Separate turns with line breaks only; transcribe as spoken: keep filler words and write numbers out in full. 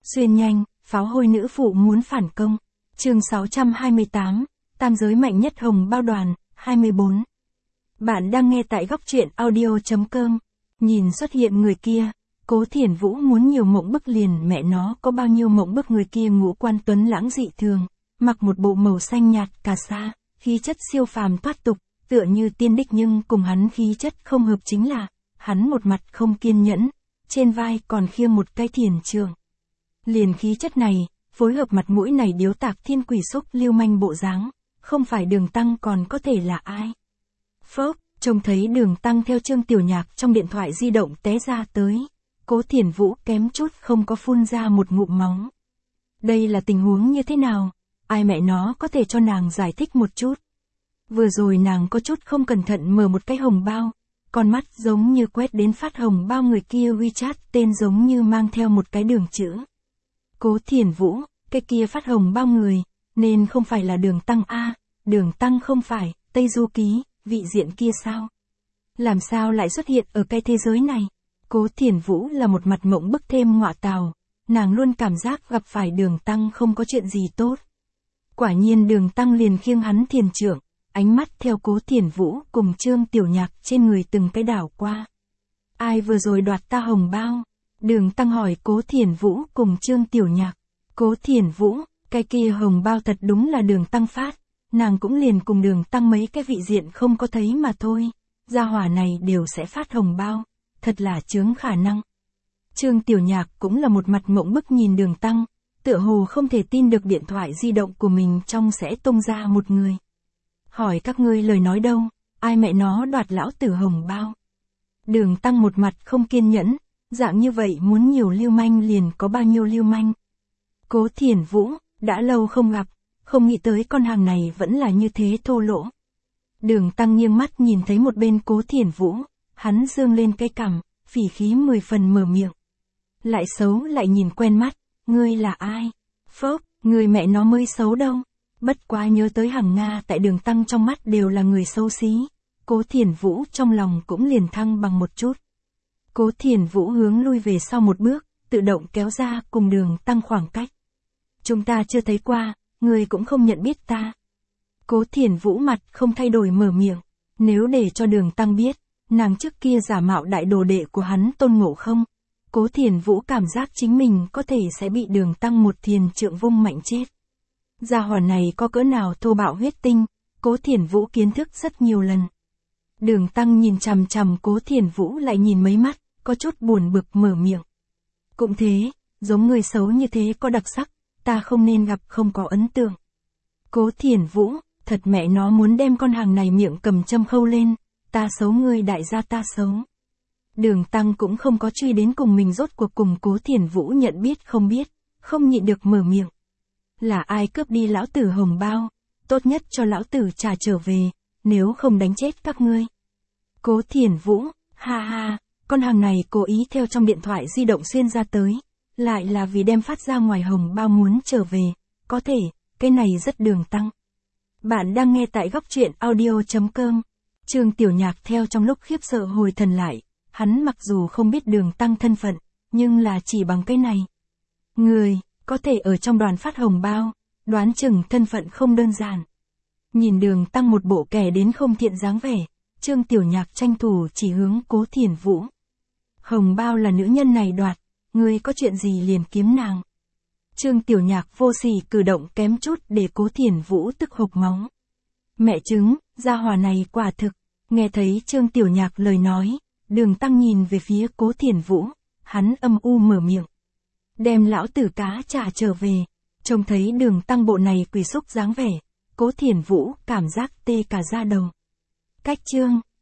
Xuyên nhanh, pháo hôi nữ phụ muốn phản công. Chương sáu trăm hai mươi tám, tam giới mạnh nhất hồng bao đoàn, hai mươi bốn. Bạn đang nghe tại góc truyện audio chấm com. Nhìn xuất hiện người kia, Cố Thiển Vũ muốn nhiều mộng bức liền mẹ nó có bao nhiêu mộng bức người kia ngũ quan tuấn lãng dị thường, mặc một bộ màu xanh nhạt cà sa, khí chất siêu phàm thoát tục, tựa như tiên đích nhưng cùng hắn khí chất không hợp chính là, hắn một mặt không kiên nhẫn, trên vai còn khiêng một cái thiền trường. Liền khí chất này, phối hợp mặt mũi này điếu tạc thiên quỷ xúc lưu manh bộ dáng, không phải Đường Tăng còn có thể là ai. Phốc, trông thấy Đường Tăng theo Trương Tiểu Nhạc trong điện thoại di động té ra tới, Cố Thiển Vũ kém chút không có phun ra một ngụm máu. Đây là tình huống như thế nào? Ai mẹ nó có thể cho nàng giải thích một chút? Vừa rồi nàng có chút không cẩn thận mở một cái hồng bao, con mắt giống như quét đến phát hồng bao người kia WeChat tên giống như mang theo một cái đường chữ. Cố Thiển Vũ, cái kia phát hồng bao người, nên không phải là Đường Tăng a, Đường Tăng không phải, Tây Du Ký, vị diện kia sao? Làm sao lại xuất hiện ở cái thế giới này? Cố Thiển Vũ là một mặt mộng bức thêm ngọa tào, nàng luôn cảm giác gặp phải Đường Tăng không có chuyện gì tốt. Quả nhiên Đường Tăng liền khiêng hắn thiền trưởng, ánh mắt theo Cố Thiển Vũ cùng Trương Tiểu Nhạc trên người từng cái đảo qua. Ai vừa rồi đoạt ta hồng bao? Đường Tăng hỏi Cố Thiển Vũ cùng Trương Tiểu Nhạc. Cố Thiển Vũ, cái kia hồng bao thật đúng là Đường Tăng phát, nàng cũng liền cùng Đường Tăng mấy cái vị diện không có thấy mà thôi, gia hỏa này đều sẽ phát hồng bao, thật là chướng khả năng. Trương Tiểu Nhạc cũng là một mặt mộng bức nhìn Đường Tăng, tựa hồ không thể tin được điện thoại di động của mình trong sẽ tung ra một người. Hỏi các ngươi lời nói đâu, ai mẹ nó đoạt lão tử hồng bao? Đường Tăng một mặt không kiên nhẫn, dạng như vậy muốn nhiều lưu manh liền có bao nhiêu lưu manh. Cố Thiển Vũ, đã lâu không gặp, không nghĩ tới con hàng này vẫn là như thế thô lỗ. Đường Tăng nghiêng mắt nhìn thấy một bên Cố Thiển Vũ, hắn dương lên cái cằm, phỉ khí mười phần mở miệng. Lại xấu lại nhìn quen mắt, ngươi là ai? Phốc, người mẹ nó mới xấu đâu. Bất quá nhớ tới Hằng Nga tại Đường Tăng trong mắt đều là người xấu xí, Cố Thiển Vũ trong lòng cũng liền thăng bằng một chút. Cố Thiển Vũ hướng lui về sau một bước, tự động kéo ra cùng Đường Tăng khoảng cách. Chúng ta chưa thấy qua, người cũng không nhận biết ta. Cố Thiển Vũ mặt không thay đổi mở miệng, nếu để cho Đường Tăng biết, nàng trước kia giả mạo đại đồ đệ của hắn Tôn Ngộ Không, Cố Thiển Vũ cảm giác chính mình có thể sẽ bị Đường Tăng một thiền trượng vung mạnh chết. Gia hỏa này có cỡ nào thô bạo huyết tinh, Cố Thiển Vũ kiến thức rất nhiều lần. Đường Tăng nhìn chằm chằm Cố Thiển Vũ lại nhìn mấy mắt, có chút buồn bực mở miệng. Cũng thế, giống người xấu như thế có đặc sắc, ta không nên gặp không có ấn tượng. Cố Thiển Vũ, thật mẹ nó muốn đem con hàng này miệng cầm châm khâu lên, ta xấu ngươi đại gia ta xấu. Đường Tăng cũng không có truy đến cùng mình rốt cuộc cùng Cố Thiển Vũ nhận biết không biết, không nhịn được mở miệng. Là ai cướp đi lão tử hồng bao, tốt nhất cho lão tử trả trở về, nếu không đánh chết các ngươi. Cố Thiển Vũ, ha ha, con hàng này cố ý theo trong điện thoại di động xuyên ra tới, lại là vì đem phát ra ngoài hồng bao muốn trở về, có thể, cái này rất Đường Tăng. Bạn đang nghe tại góc truyện audio chấm com. Trương Tiểu Nhạc theo trong lúc khiếp sợ hồi thần lại, hắn mặc dù không biết Đường Tăng thân phận, nhưng là chỉ bằng cái này. Người, có thể ở trong đoàn phát hồng bao, đoán chừng thân phận không đơn giản. Nhìn Đường Tăng một bộ kẻ đến không thiện dáng vẻ, Trương Tiểu Nhạc tranh thủ chỉ hướng Cố Thiển Vũ. Hồng bao là nữ nhân này đoạt, ngươi có chuyện gì liền kiếm nàng. Trương Tiểu Nhạc vô sỉ cử động kém chút để Cố Thiển Vũ tức hộc máu. Mẹ chứng, gia hỏa này quả thực. Nghe thấy Trương Tiểu Nhạc lời nói, Đường Tăng nhìn về phía Cố Thiển Vũ, hắn âm u mở miệng. Đem lão tử cá trả trở về. Trông thấy Đường Tăng bộ này quỳ xúc dáng vẻ, Cố Thiển Vũ cảm giác tê cả da đầu. Cách chương